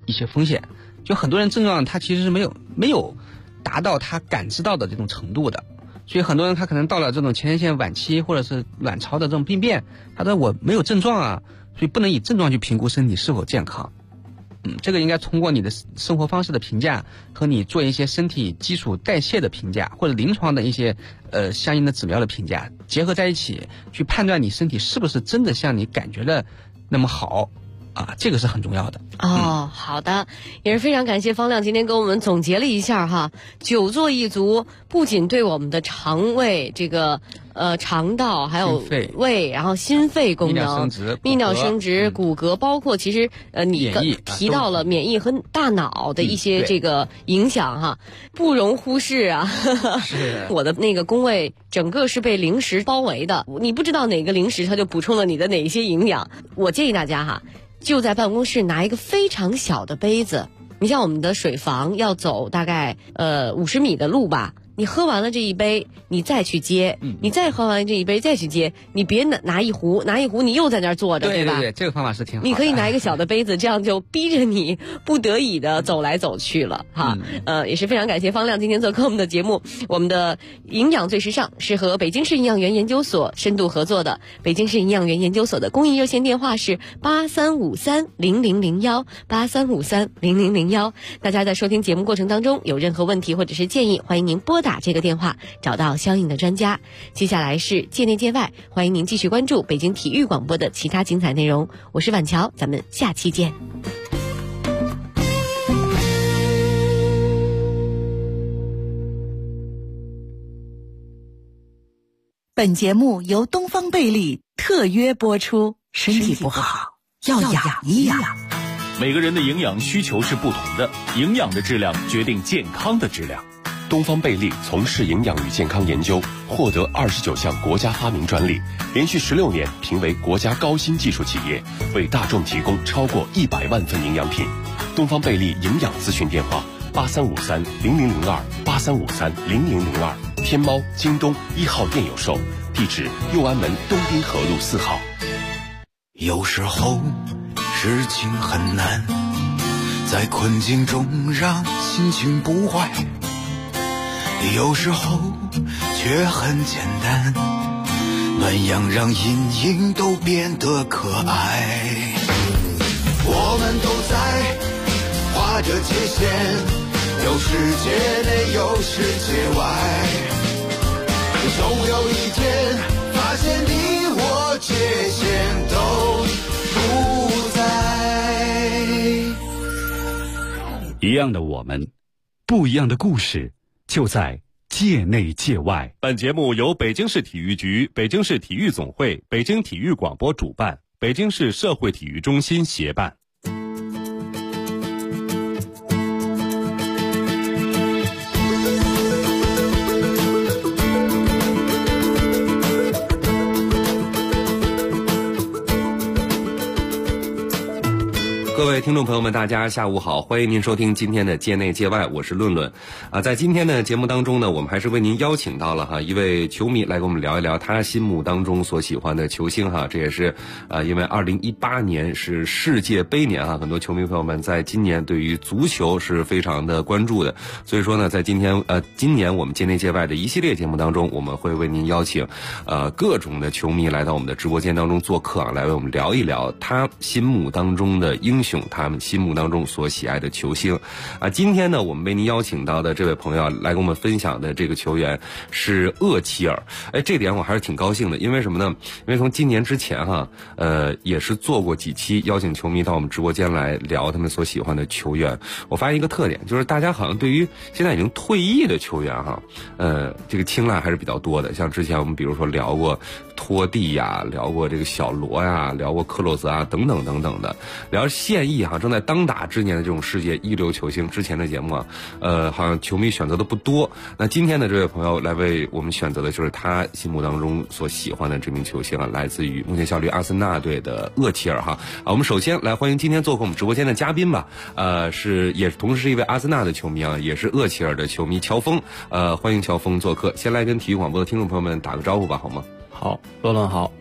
一些风险。就很多人症状他其实是没有达到他感知到的这种程度的，所以很多人他可能到了这种前列腺晚期或者是卵巢的这种病变，他说我没有症状啊，所以不能以症状去评估身体是否健康。这个应该通过你的生活方式的评价和你做一些身体基础代谢的评价，或者临床的一些相应的指标的评价结合在一起，去判断你身体是不是真的像你感觉的那么好啊，这个是很重要的。 好的，也是非常感谢方亮今天给我们总结了一下哈，久坐一族不仅对我们的肠胃这个肠道还有胃，然后心肺功能、泌尿生殖、骨骼，包括其实你提到了免疫和大脑的一些这个影响哈，不容忽视啊。 是我的那个宫位整个是被零食包围的，你不知道哪个零食它就补充了你的哪一些营养。我建议大家哈，就在办公室拿一个非常小的杯子，你像我们的水房要走大概50米的路吧，你喝完了这一杯你再去接，你再喝完这一杯再去接，你别拿一壶你又在那儿坐着， 对吧？ 对，这个方法是挺好的。 你可以拿一个小的杯子，这样就逼着你不得已的走来走去了哈。也是非常感谢方亮今天做客我们的节目。我们的营养最时尚是和北京市营养园研究所深度合作的，北京市营养园研究所的公益热线电话是83530001，83530001。大家在收听节目过程当中有任何问题或者是建议，欢迎您拨打这个电话，找到相应的专家。接下来是界内界外，欢迎您继续关注北京体育广播的其他精彩内容。我是婉乔，咱们下期见。 本节目由东方贝利特约播出。身体不好要养一养。 每个人的营养需求是不同的，营养的质量决定健康的质量。 东方贝利从事营养与健康研究，获得29项国家发明专利，连续16年评为国家高新技术企业，为大众提供超过100万份营养品。东方贝利营养咨询电话83530002，83530002，天猫、京东1号店有售，地址右安门东滨河路4号。 有时候事情很难，在困境中让心情不坏，有时候却很简单，暖阳让阴影都变得可爱。我们都在画着界限，有世界内有世界外，总有一天发现你我界限都不在。 一样的我们，不一样的故事，就在界内界外。 本节目由北京市体育局、北京市体育总会、北京体育广播主办，北京市社会体育中心协办。 各位听众朋友们，大家下午好，欢迎您收听今天的界内界外，我是论论。在今天的节目当中呢，我们还是为您邀请到了一位球迷来跟我们聊一聊他心目当中所喜欢的球星这也是因为2018年是世界杯年很多球迷朋友们在今年对于足球是非常的关注的，所以说呢，在今年我们界内界外的一系列节目当中，我们会为您邀请各种的球迷来到我们的直播间当中做客来为我们聊一聊他心目当中的英雄，他们心目当中所喜爱的球星今天呢，我们为您邀请到的这位朋友来跟我们分享的这个球员是厄齐尔。这点我还是挺高兴的，因为什么呢？因为从今年之前也是做过几期邀请球迷到我们直播间来聊他们所喜欢的球员。我发现一个特点，就是大家好像对于现在已经退役的球员这个青睐还是比较多的。像之前我们比如说聊过托蒂呀，聊过这个小罗呀，聊过克洛泽等等等等的，聊现役正在当打之年的这种世界一流球星。之前的节目好像球迷选择的不多。那今天的这位朋友来为我们选择的就是他心目当中所喜欢的这名球星来自于目前效力阿森纳队的厄齐尔我们首先来欢迎今天做客我们直播间的嘉宾吧，也同时是一位阿森纳的球迷也是厄齐尔的球迷乔峰。欢迎乔峰做客，先来跟体育广播的听众朋友们打个招呼吧，好吗？ 好，罗伦好，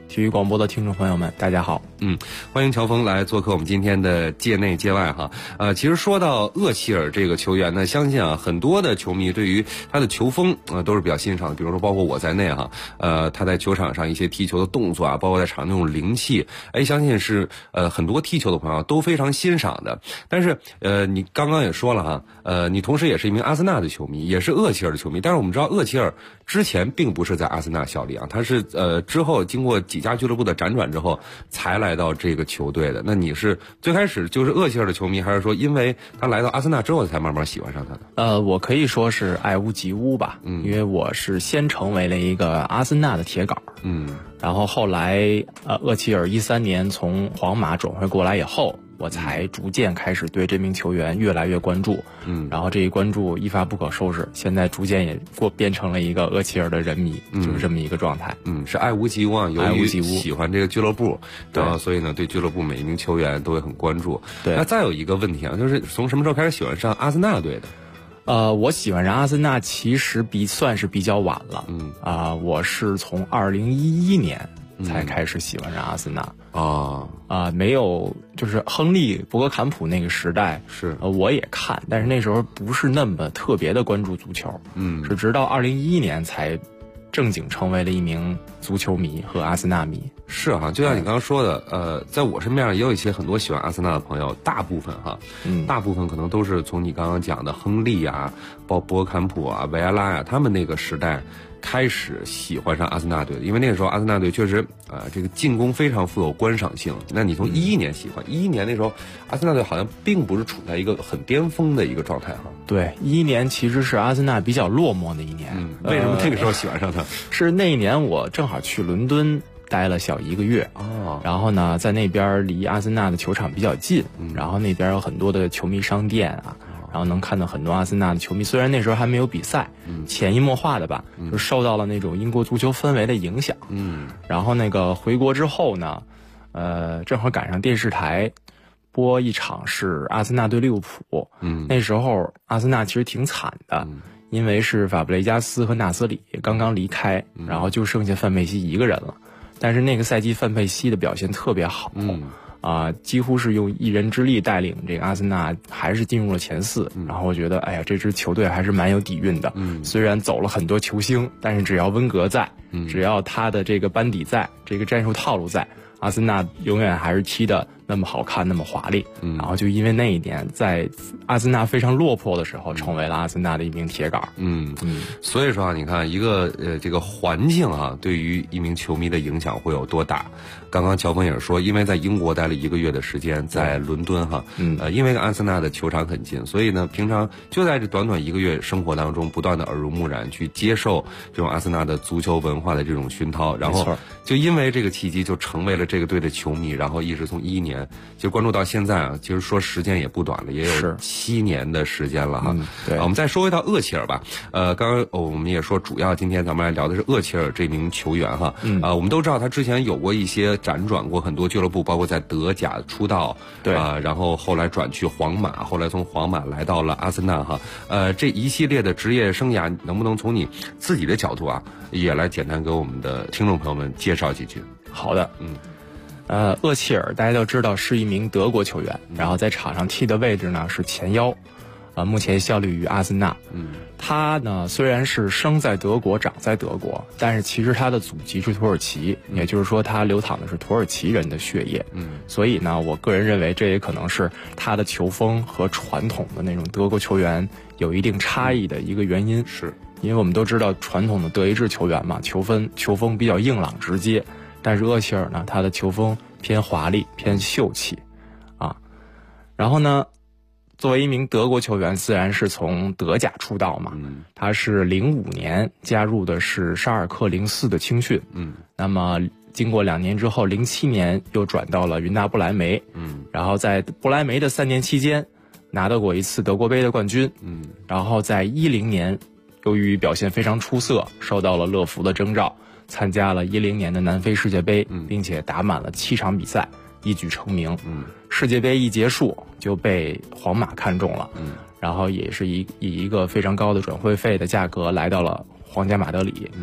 体育广播的听众朋友们，大家好。 欢迎乔峰来做客我们今天的界内界外哈。其实说到厄齐尔这个球员呢，相信啊很多的球迷对于他的球风都是比较欣赏的，比如说包括我在内哈，他在球场上一些踢球的动作啊，包括在场上那种灵气，相信是很多踢球的朋友都非常欣赏的。但是你刚刚也说了哈，你同时也是一名阿森纳的球迷，也是厄齐尔的球迷。但是我们知道厄齐尔之前并不是在阿森纳效力啊，他是之后经过几家俱乐部的辗转之后才来到这个球队的。那你是最开始就是厄齐尔的球迷，还是说因为他来到阿森纳之后才慢慢喜欢上他的？ 我可以说是爱屋及乌吧，因为我是先成为了一个阿森纳的铁杆，然后后来厄齐尔13年从皇马转会过来以后，我才逐渐开始对这名球员越来越关注，然后这一关注一发不可收拾，现在逐渐也变成了一个厄齐尔的人迷，就是这么一个状态。 是爱屋及乌啊，由于喜欢这个俱乐部，然后所以呢对俱乐部每一名球员都会很关注。 对， 那再有一个问题啊，就是从什么时候开始喜欢上阿森纳队的？ 我喜欢上阿森纳其实算是比较晚了，我是从2011年才开始喜欢上阿森纳。没有，就是亨利、博格坎普那个时代是我也看，但是那时候不是那么特别的关注足球，是直到2011年才正经成为了一名足球迷和阿森纳迷。 是哈，就像你刚刚说的，在我身边上也有一些很多喜欢阿森纳的朋友，大部分大部分可能都是从你刚刚讲的亨利啊、博格坎普啊、维埃拉呀，他们那个时代开始喜欢上阿森纳队的，因为那个时候阿森纳队确实这个进攻非常富有观赏性。那你从11年喜欢，11年那时候阿森纳队好像并不是处在一个很巅峰的一个状态哈。 对，11年其实是阿森纳比较落寞的一年。 为什么那个时候喜欢上他？ 是那一年我正好去伦敦待了小1个月，然后呢在那边离阿森纳的球场比较近，然后那边有很多的球迷商店啊，然后能看到很多阿森纳的球迷，虽然那时候还没有比赛，潜移默化的吧，就受到了那种英国足球氛围的影响。然后那个回国之后呢，正好赶上电视台播一场是阿森纳对利物浦，那时候阿森纳其实挺惨的，因为是法布雷加斯和纳斯里刚刚离开，然后就剩下范佩西一个人了。但是那个赛季范佩西的表现特别好，几乎是用一人之力带领这个阿森纳还是进入了前4。然后我觉得这支球队还是蛮有底蕴的，虽然走了很多球星，但是只要温格在，只要他的这个班底在，这个战术套路在，阿森纳永远还是踢的那么好看，那么华丽。然后就因为那一点，在阿森纳非常落魄的时候，成为了阿森纳的一名铁杆。 所以说啊，你看一个这个环境啊，对于一名球迷的影响会有多大？刚刚乔峰也是说，因为在英国待了1个月的时间，在伦敦哈，因为跟阿森纳的球场很近，所以呢，平常就在这短短1个月生活当中，不断的耳濡目染，去接受这种阿森纳的足球文化的这种熏陶，然后就因为这个契机，就成为了这个队的球迷，然后一直从11年就关注到现在啊，其实说时间也不短了，也有7年的时间了哈。 对， 我们再说回到厄齐尔吧。刚刚我们也说，主要今天咱们来聊的是厄齐尔这名球员哈。我们都知道他之前有过一些辗转过很多俱乐部，包括在德甲出道， 对然后后来转去皇马，后来从皇马来到了阿森纳哈。这一系列的职业生涯，能不能从你自己的角度啊，也来简单给我们的听众朋友们介绍几句？ 好的，厄齐尔大家都知道是一名德国球员，然后在场上踢的位置呢是前腰，目前效力于阿森纳。他呢虽然是生在德国长在德国，但是其实他的祖籍是土耳其，也就是说他流淌的是土耳其人的血液。所以呢我个人认为这也可能是他的球风和传统的那种德国球员有一定差异的一个原因。 是因为我们都知道传统的德意志球员嘛，球风比较硬朗直接，但是厄齐尔呢他的球风偏华丽偏秀气然后呢作为一名德国球员，自然是从德甲出道嘛，他是05年加入的是沙尔克04的青训，那么经过2年之后，07年又转到了云达不莱梅，然后在不莱梅的3年期间拿到过一次德国杯的冠军，然后在10年由于表现非常出色，受到了乐福的征召，参加了10年的南非世界杯，并且打满了7场比赛，一举成名。世界杯一结束就被皇马看中了，然后也是以一个非常高的转会费的价格来到了皇家马德里。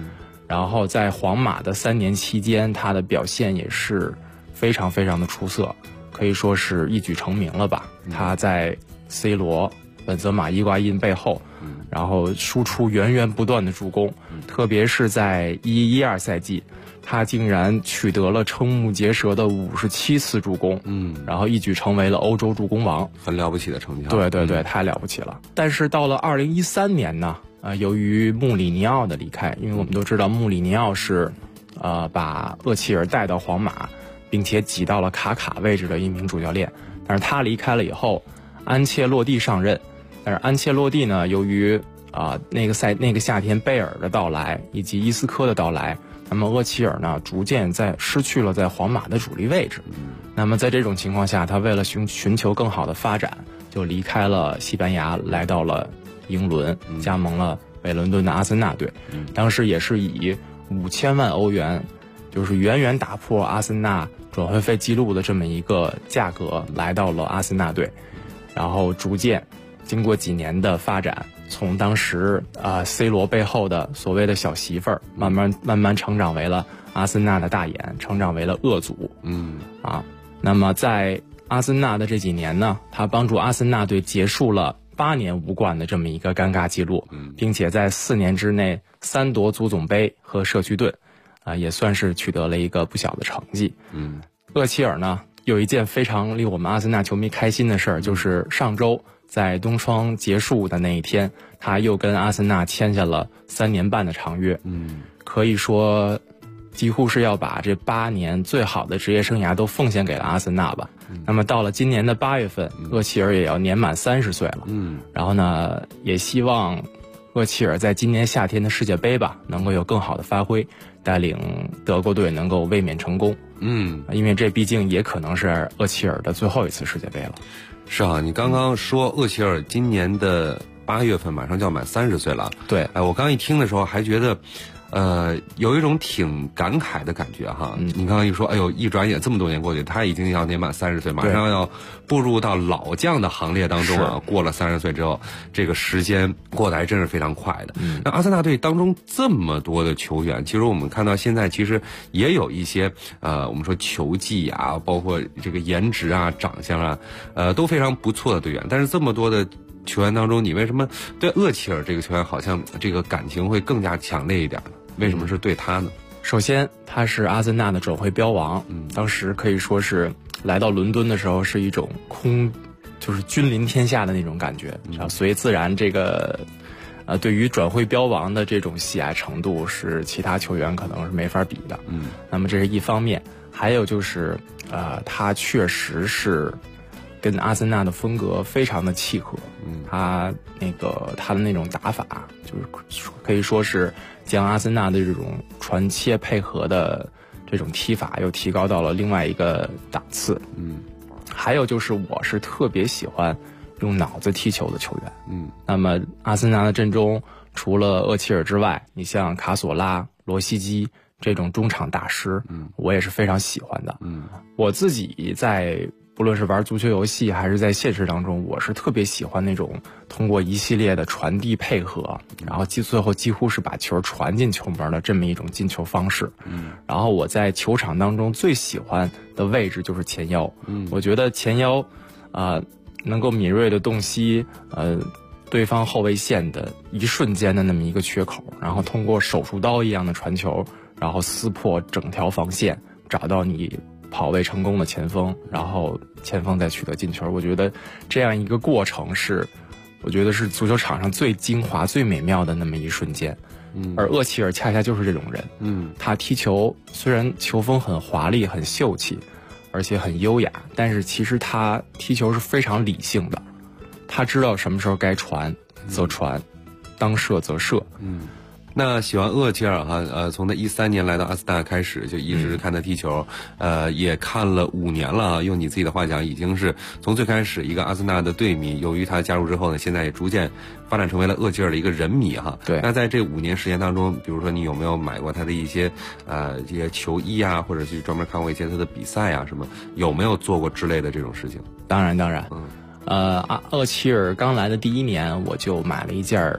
然后在皇马的3年期间，他的表现也是非常非常的出色，可以说是一举成名了吧。他在 C 罗、本泽马、伊瓜因背后，然后输出源源不断的助攻，特别是在11-12赛季，他竟然取得了瞠目结舌的57次助攻，然后一举成为了欧洲助攻王， 很了不起的成绩。 对对对，太了不起了。但是到了2013年呢，由于穆里尼奥的离开，因为我们都知道穆里尼奥是把厄齐尔带到皇马，并且挤到了卡位置的一名主教练。但是他离开了以后，安切洛蒂上任。但是安切洛蒂呢，由于那个夏天贝尔的到来以及伊斯科的到来，那么厄齐尔呢逐渐失去了在皇马的主力位置。那么在这种情况下，他为了寻求更好的发展，就离开了西班牙，来到了英伦，加盟了北伦敦的阿森纳队。当时也是以5000万欧元，就是远远打破阿森纳转会费记录的这么一个价格来到了阿森纳队，然后逐渐经过几年的发展，从当时C 罗背后的所谓的小媳妇儿，慢慢成长为了阿森纳的大眼，成长为了恶祖。那么在阿森纳的这几年呢，他帮助阿森纳队结束了8年无冠的这么一个尴尬记录，并且在4年之内3夺足总杯和社区盾，也算是取得了一个不小的成绩。厄齐尔呢，有一件非常令我们阿森纳球迷开心的事儿，就是上周在冬窗结束的那一天，他又跟阿森纳签下了3年半的长约。可以说几乎是要把这8年最好的职业生涯都奉献给了阿森纳吧。那么到了今年的8月份，厄齐尔也要年满30岁了。然后呢，也希望厄齐尔在今年夏天的世界杯吧，能够有更好的发挥，带领德国队能够卫冕成功。因为这毕竟也可能是厄齐尔的最后一次世界杯了。 是啊，你刚刚说厄齐尔今年的8月份马上就要满30岁了。 对， 我刚一听的时候还觉得有一种挺感慨的感觉哈。你刚刚一说，哎呦，一转眼这么多年过去，他已经要年满30岁，马上要步入到老将的行列当中啊。过了30岁之后，这个时间过得还真是非常快的。那阿森纳队当中这么多的球员，其实我们看到现在其实也有一些我们说球技啊，包括这个颜值啊、长相啊，都非常不错的队员。但是这么多的球员当中，你为什么对厄齐尔这个球员好像这个感情会更加强烈一点呢？为什么是对他呢？ 首先，他是阿森纳的转会标王，当时可以说是来到伦敦的时候是一种就是君临天下的那种感觉。所以自然这个对于转会标王的这种喜爱程度是其他球员可能是没法比的。那么这是一方面，还有就是他确实是跟阿森纳的风格非常的契合。他的那种打法，就是可以说是将阿森纳的这种传切配合的这种踢法又提高到了另外一个档次。还有就是我是特别喜欢用脑子踢球的球员。那么阿森纳的阵中除了厄齐尔之外，你像卡索拉、罗西基这种中场大师，我也是非常喜欢的。我自己在不论是玩足球游戏还是在现实当中，我是特别喜欢那种通过一系列的传递配合，然后最后几乎是把球传进球门的这么一种进球方式。然后我在球场当中最喜欢的位置就是前腰。我觉得前腰能够敏锐的洞悉对方后卫线的一瞬间的那么一个缺口，然后通过手术刀一样的传球，然后撕破整条防线，找到你跑位成功的前锋，然后前锋再取得进球。我觉得这样一个过程是足球场上最精华最美妙的那么一瞬间。而厄齐尔恰恰就是这种人。他踢球虽然球风很华丽很秀气而且很优雅，但是其实他踢球是非常理性的，他知道什么时候该传则传，当射则射。 那喜欢厄齐尔哈，从他13年来到阿森纳开始，就一直看他踢球，也看了5年了啊。用你自己的话讲，已经是从最开始一个阿森纳的队迷，由于他加入之后呢，现在也逐渐发展成为了厄齐尔的一个人迷哈。 对。 那在这5年时间当中，比如说你有没有买过他的一些这些球衣啊，或者去专门看过一些他的比赛啊什么？有没有做过之类的这种事情？ 当然。厄齐尔刚来的第1年，我就买了一件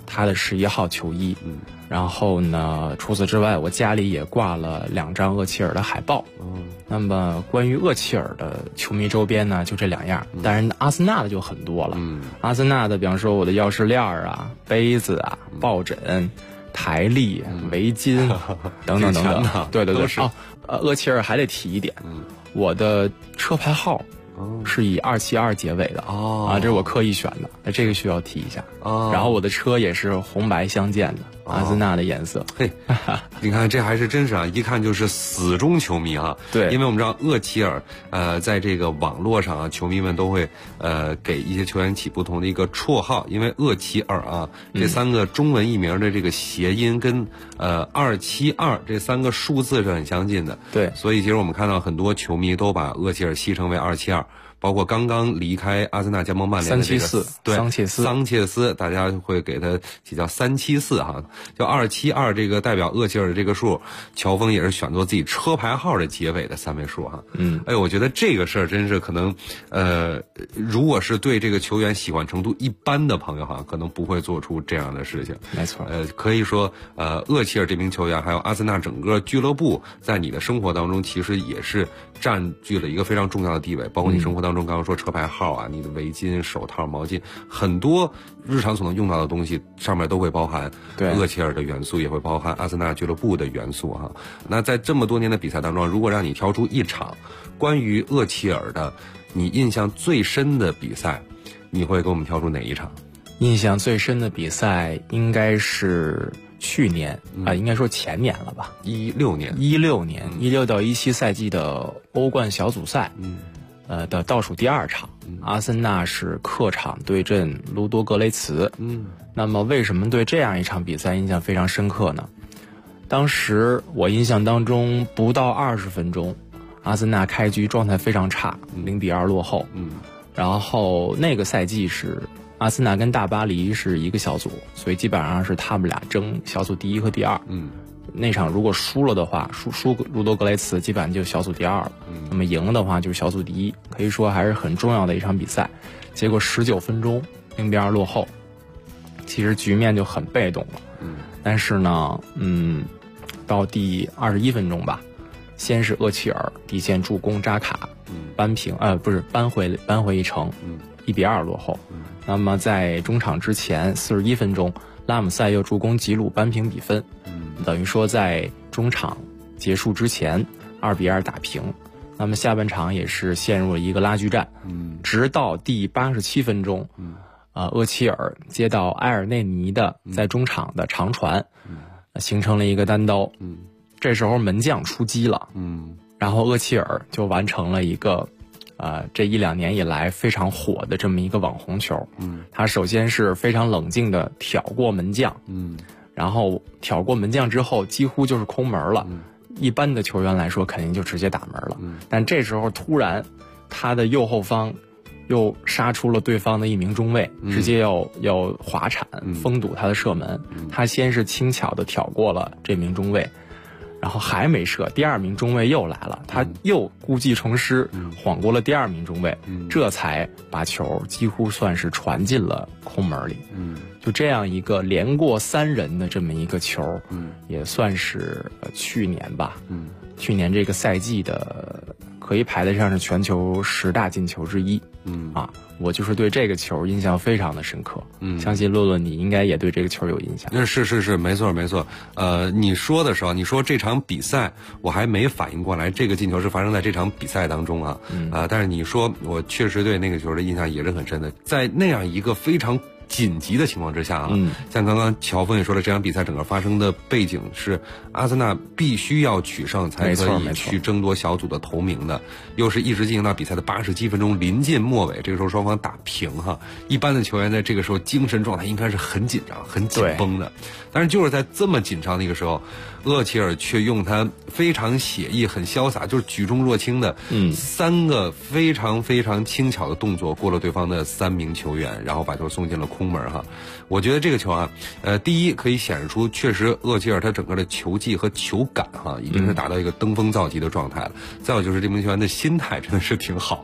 他的11号球衣。然后呢，除此之外，我家里也挂了2张厄齐尔的海报。那么关于厄齐尔的球迷周边呢，就这2样。当然，阿森纳的就很多了。阿森纳的，比方说我的钥匙链啊、杯子啊、抱枕、台历、围巾等等等等。对对对。厄齐尔还得提一点，我的车牌号是以272结尾的这是我刻意选的，这个需要提一下。然后我的车也是红白相间的，阿森纳的颜色。 嘿，你看这还是真是一看就是死忠球迷对， 因为我们知道厄齐尔在这个网络上球迷们都会给一些球员起不同的一个绰号，因为厄齐尔这3个中文译名的这个谐音跟272这3个数字是很相近的。 对， 所以其实我们看到很多球迷都把厄齐尔戏称为272。包括刚刚离开阿森纳加盟曼联的这个桑切斯，大家会给他起叫374叫272这个代表厄齐尔的这个数，乔峰也是选做自己车牌号的结尾的3位数我觉得这个事儿真是可能如果是对这个球员喜欢程度一般的朋友可能不会做出这样的事情。 没错， 可以说厄齐尔这名球员还有阿森纳整个俱乐部在你的生活当中其实也是占据了一个非常重要的地位，包括你生活当中刚刚说车牌号你的围巾、手套、毛巾，很多日常所能用到的东西上面都会包含厄齐尔的元素，也会包含阿森纳俱乐部的元素那在这么多年的比赛当中，如果让你挑出一场关于厄齐尔的你印象最深的比赛，你会给我们挑出哪一场？ 印象最深的比赛应该是去年应该说前年了吧，16年16到17赛季的欧冠小组赛的倒数第2场，阿森纳是客场对阵卢多格雷茨。那么为什么对这样一场比赛印象非常深刻呢？当时我印象当中不到20分钟，阿森纳开局状态非常差，0-2落后。然后那个赛季是阿森纳跟大巴黎是一个小组，所以基本上是他们俩争小组第1和第2。那场如果输了的话，输卢多格雷茨基本上就小组第2了。那么赢的话就是小组第1，可以说还是很重要的一场比赛。结果19分钟0-2落后，其实局面就很被动了。但是呢，到第21分钟吧，先是厄齐尔底线助攻扎卡，扳回一城，1-2落后。那么在中场之前41分钟，拉姆塞又助攻吉鲁扳平比分，等于说在中场结束之前2-2打平。那么下半场也是陷入了一个拉锯战，直到第87分钟，厄齐尔接到埃尔内尼的在中场的长传，形成了一个单刀。这时候门将出击了，然后厄齐尔就完成了一个这1-2年以来非常火的这么一个网红球。他首先是非常冷静的挑过门将，然后挑过门将之后几乎就是空门了。一般的球员来说肯定就直接打门了，但这时候突然他的右后方又杀出了对方的一名中卫，直接要滑铲封堵他的射门。他先是轻巧的挑过了这名中卫，然后还没射，第2名中卫又来了，他又故技重施，晃过了第2名中卫，这才把球几乎算是传进了空门里。就这样一个连过3人的这么一个球，也算是去年吧，去年这个赛季的可以排得上是全球10大进球之一。我就是对这个球印象非常的深刻。相信论论你应该也对这个球有印象。 是，没错。你说的时候，你说这场比赛，我还没反应过来这个进球是发生在这场比赛当中但是你说我确实对那个球的印象也是很深的，在那样一个非常紧急的情况之下像刚刚乔峰也说了，这场比赛整个发生的背景是阿森纳必须要取胜才可以去争夺小组的头名的，又是一直进行到比赛的87分钟，临近末尾，这个时候双方打平一般的球员在这个时候精神状态应该是很紧张、很紧绷的，但是就是在这么紧张的一个时候，厄齐尔却用他非常写意、很潇洒，就是举重若轻的3个非常非常轻巧的动作过了对方的3名球员，然后把球送进了空门我觉得这个球第一可以显示出确实厄齐尔他整个的球技和球感已经是达到一个登峰造极的状态了。再有就是这名球员的心态真的是挺好的。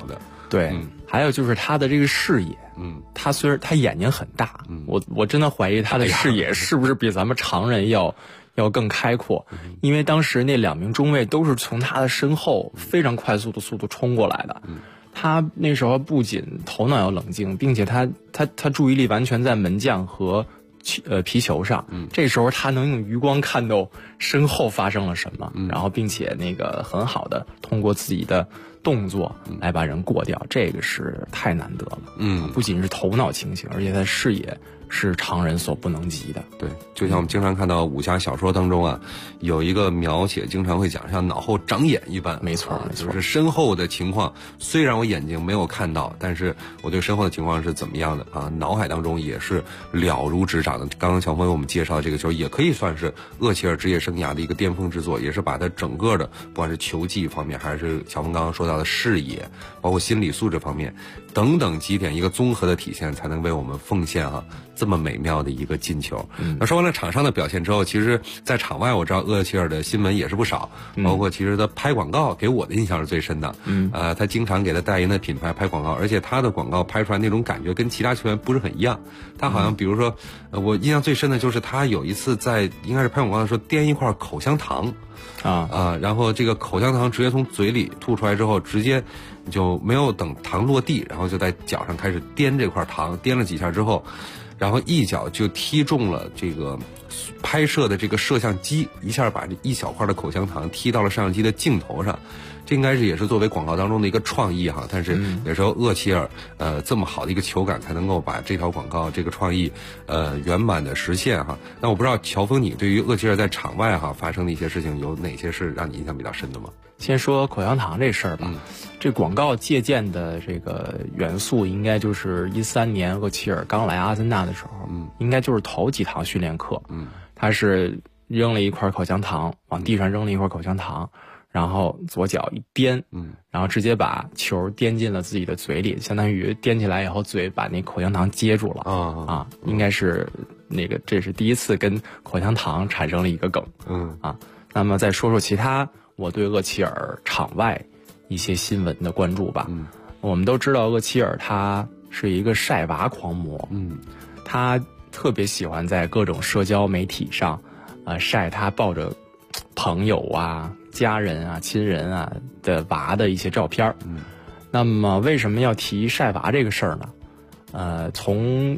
对，还有就是他的这个视野，他虽然他眼睛很大，我真的怀疑他的视野是不是比咱们常人要更开阔，因为当时那2名中卫都是从他的身后非常快速的速度冲过来的。他那时候不仅头脑要冷静，并且他注意力完全在门将和皮球上，这时候他能用余光看到身后发生了什么，然后并且那个很好的通过自己的动作来把人过掉，这个是太难得了。不仅是头脑清醒，而且他视野是常人所不能及的。 对，就像我们经常看到武侠小说当中啊，有一个描写经常会讲像脑后长眼一般。 没错， 就是身后的情况，虽然我眼睛没有看到，但是我对身后的情况是怎么样的啊，脑海当中也是了如指掌的。刚刚小峰为我们介绍这个球，也可以算是厄齐尔职业生涯的一个巅峰之作，也是把他整个的不管是球技方面，还是小峰刚刚说到的视野，包括心理素质方面等等几点一个综合的体现，才能为我们奉献这么美妙的一个进球。那说完了场上的表现之后，其实在场外我知道厄齐尔的新闻也是不少，包括其实他拍广告给我的印象是最深的。他经常给他代言的品牌拍广告，而且他的广告拍出来那种感觉跟其他球员不是很一样。他好像比如说我印象最深的就是他有一次在应该是拍广告的时候颠一块口香糖然后这个口香糖直接从嘴里吐出来之后，直接就没有等糖落地，然后就在脚上开始颠这块糖，颠了几下之后，然后一脚就踢中了这个拍摄的这个摄像机，一下把这一小块的口香糖踢到了摄像机的镜头上。这应该是也是作为广告当中的一个创意但是有时候厄齐尔这么好的一个球感才能够把这条广告这个创意圆满的实现那我不知道乔峰你对于厄齐尔在场外发生的一些事情有哪些是让你印象比较深的吗？ 先说口香糖这事儿吧，这广告借鉴的这个元素应该就是13年厄齐尔刚来阿森纳的时候，应该就是头几堂训练课，他是扔了一块口香糖，往地上扔了一块口香糖，然后左脚一颠，然后直接把球颠进了自己的嘴里，相当于颠起来以后嘴把那口香糖接住了应该是那个这是第一次跟口香糖产生了一个梗。那么再说说其他我对厄齐尔场外一些新闻的关注吧。我们都知道厄齐尔他是一个晒娃狂魔，他特别喜欢在各种社交媒体上晒他抱着朋友家人亲人的娃的一些照片。那么为什么要提晒娃这个事儿呢？从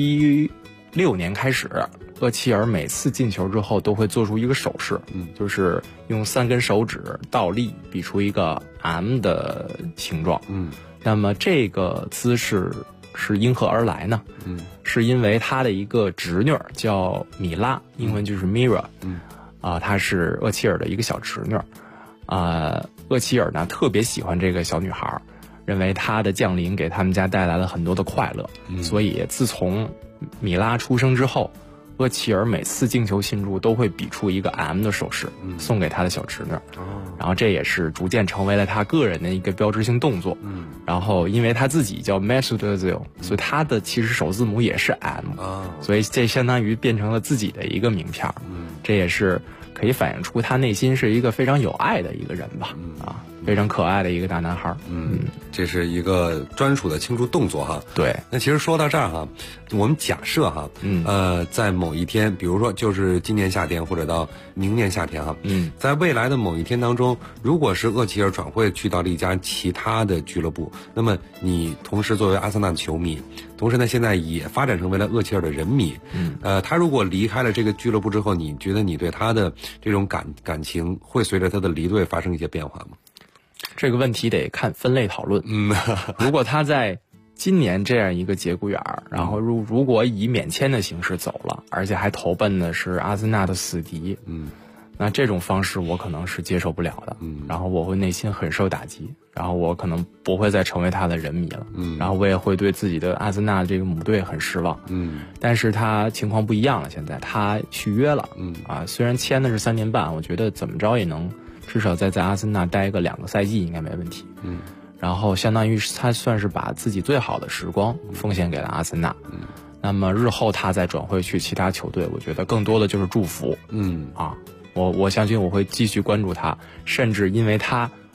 16年开始，厄齐尔每次进球之后都会做出一个手势，就是用3根手指倒立比出一个 M 的形状。那么这个姿势是因何而来呢？是因为他的一个侄女叫米拉，英文就是 Mira，她是厄齐尔的一个小侄女。厄齐尔呢特别喜欢这个小女孩，认为她的降临给他们家带来了很多的快乐，所以自从米拉出生之后，厄齐尔每次进球庆祝都会比出一个 M 的手势，送给他的小侄女。然后这也是逐渐成为了他个人的一个标志性动作。然后因为他自己叫 Mesut Özil，所以他的其实首字母也是 M，所以这相当于变成了自己的一个名片。这也是可以反映出他内心是一个非常有爱的一个人吧。非常可爱的一个大男孩。 这是一个专属的庆祝动作对， 那其实说到这儿我们假设在某一天，比如说就是今年夏天或者到明年夏天在未来的某一天当中，如果是厄齐尔转会去到了一家其他的俱乐部，那么你同时作为阿森纳的球迷，同时呢现在也发展成为了厄齐尔的人迷，他如果离开了这个俱乐部之后，你觉得你对他的这种感情会随着他的离队发生一些变化吗？ 这个问题得看分类讨论。如果他在今年这样一个节骨眼儿，然后如果以免签的形式走了，而且还投奔的是阿森纳的死敌，那这种方式我可能是接受不了的。然后我会内心很受打击，然后我可能不会再成为他的人迷了。然后我也会对自己的阿森纳这个母队很失望。但是他情况不一样了，现在他续约了。虽然签的是3年半，我觉得怎么着也能至少在阿森纳待个2个赛季应该没问题。然后相当于他算是把自己最好的时光奉献给了阿森纳。那么日后他再转会去其他球队，我觉得更多的就是祝福。我相信我会继续关注他，甚至因为他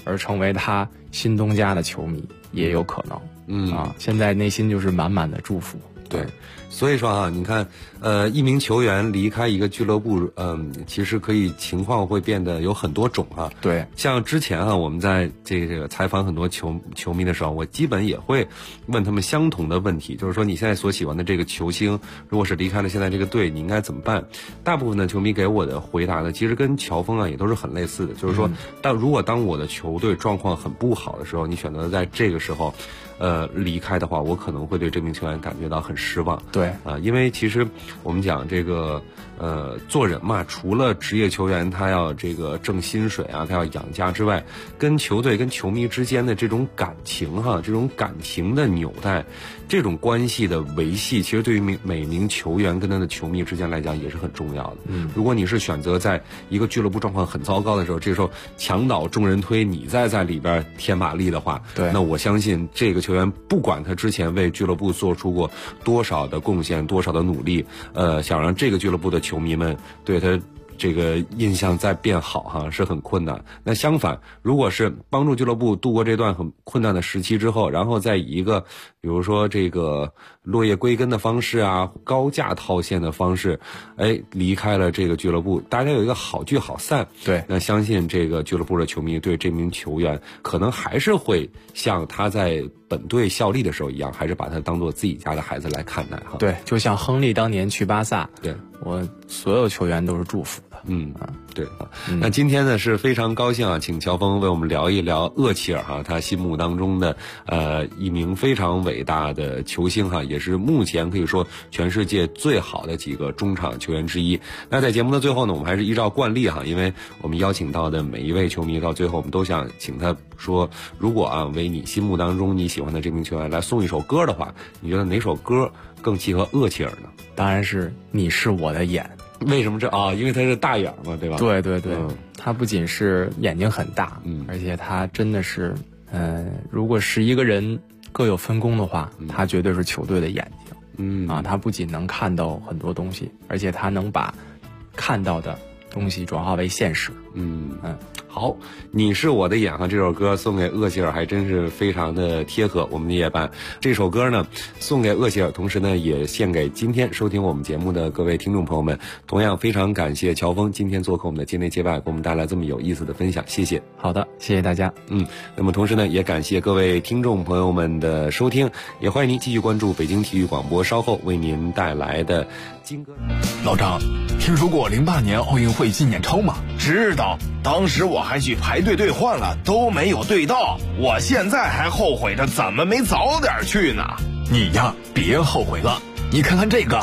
而成为他新东家的球迷，也有可能。现在内心就是满满的祝福。 对，所以说啊，你看，一名球员离开一个俱乐部，其实可以情况会变得有很多种啊。 对， 像之前啊，我们在这个采访很多球迷的时候，我基本也会问他们相同的问题，就是说你现在所喜欢的这个球星，如果是离开了现在这个队，你应该怎么办？大部分的球迷给我的回答呢，其实跟乔峰啊也都是很类似的，就是说，如果当我的球队状况很不好的时候，你选择在这个时候离开的话，我可能会对这名球员感觉到很失望。 对因为其实我们讲这个做人嘛，除了职业球员他要这个挣薪水啊，他要养家之外，跟球队跟球迷之间的这种感情这种感情的纽带，这种关系的维系，其实对于每名球员跟他的球迷之间来讲也是很重要的。如果你是选择在一个俱乐部状况很糟糕的时候，这时候墙倒众人推，你再在里边添马力的话， 对， 那我相信这个球员不管他之前为俱乐部做出过多少的贡献，多少的努力，想让这个俱乐部的球迷们对他这个印象再变好是很困难。那相反，如果是帮助俱乐部度过这段很困难的时期之后，然后再以一个比如说这个落叶归根的方式啊，高价套现的方式，离开了这个俱乐部，大家有一个好聚好散。 对， 那相信这个俱乐部的球迷对这名球员可能还是会像他在本队效力的时候一样，还是把他当做自己家的孩子来看待哈。 对，就像亨利当年去巴萨， 对，我所有球员都是祝福的。 对啊。那今天呢是非常高兴啊，请乔峰为我们聊一聊厄齐尔他心目当中的一名非常伟大的球星也是目前可以说全世界最好的几个中场球员之一。那在节目的最后呢，我们还是依照惯例因为我们邀请到的每一位球迷到最后我们都想请他说，如果为你心目当中你喜欢的这名球员来送一首歌的话，你觉得哪首歌更契合厄齐尔呢？ 当然是你是我的眼。 为什么因为他是大眼嘛，对吧？ 对对对，他不仅是眼睛很大，而且他真的是如果11个人各有分工的话，他绝对是球队的眼睛。他不仅能看到很多东西，而且他能把看到的东西转化为现实。 好，你是我的眼这首歌送给厄齐尔还真是非常的贴合我们的夜班。这首歌呢送给厄齐尔，同时呢也献给今天收听我们节目的各位听众朋友们。同样非常感谢乔峰今天做客我们的街内街外，给我们带来这么有意思的分享，谢谢。 好的，谢谢大家。 那么同时呢也感谢各位听众朋友们的收听，也欢迎您继续关注北京体育广播稍后为您带来的金歌。 老张，听说过08年奥运会纪念钞吗？ 知道，当时我还去排队兑换了，都没有兑到。我现在还后悔着怎么没早点去呢。 你呀，别后悔了，你看看这个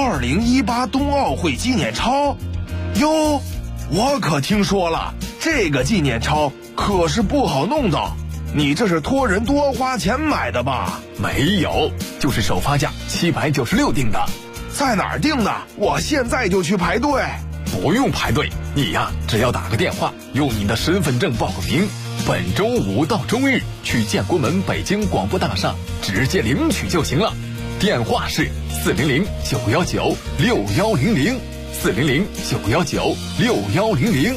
2018冬奥会纪念钞。哟，我可听说了，这个纪念钞可是不好弄到。你这是托人多花钱买的吧？ 没有，就是首发价796定的。 在哪儿订的？我现在就去排队。 不用排队，你呀只要打个电话，用你的身份证报个名，本周五到周日去建国门北京广播大厦直接领取就行了。电话是400-919-6100 400-919-6100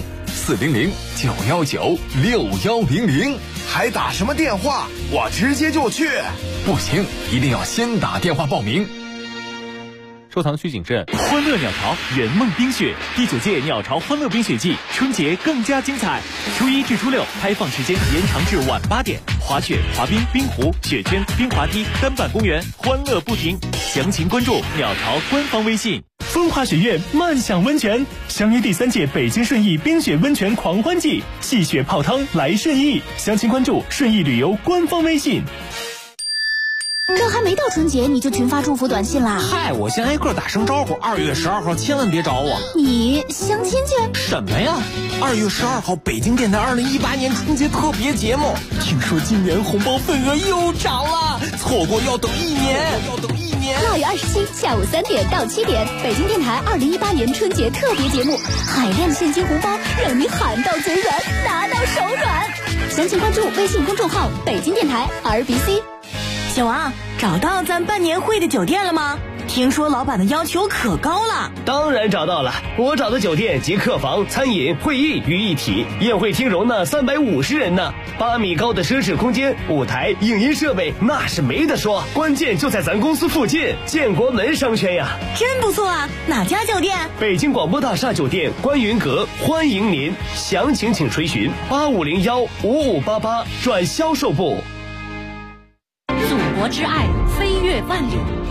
400-919-6100。 还打什么电话？我直接就去。 不行，一定要先打电话报名。 收藏需谨慎。欢乐鸟巢圆梦冰雪第9届鸟巢欢乐冰雪季，春节更加精彩。初1至初6开放时间延长至晚8点，滑雪、滑冰、冰壶、雪圈、冰滑梯、单板公园，欢乐不停。详情关注鸟巢官方微信。风华雪月漫享温泉，相约第3届北京顺义冰雪温泉狂欢季，戏雪泡汤来顺义。详情关注顺义旅游官方微信。 这还没到春节你就群发祝福短信啦？ 嗨，我先挨个打声招呼，2月12号千万别找我。 你相亲去？ 什么呀？2月12号北京电台2018年春节特别节目，听说今年红包份额又涨了，错过要等1年。 2月27下午3点到7点，北京电台2018年春节特别节目，海量现金红包让你喊到嘴软，拿到手软。详情关注微信公众号北京电台 RBC。 小王，找到咱办年会的酒店了吗？ 听说老板的要求可高了。 当然找到了，我找的酒店集客房、餐饮、会议于一体，宴会厅容纳350人呢，8米高的奢侈空间，舞台、影音设备那是没得说，关键就在咱公司附近，建国门商圈呀。 真不错啊，哪家酒店？ 北京广播大厦酒店观云阁，欢迎您，详情请垂询85015588转销售部。 祖国之爱飞越万里，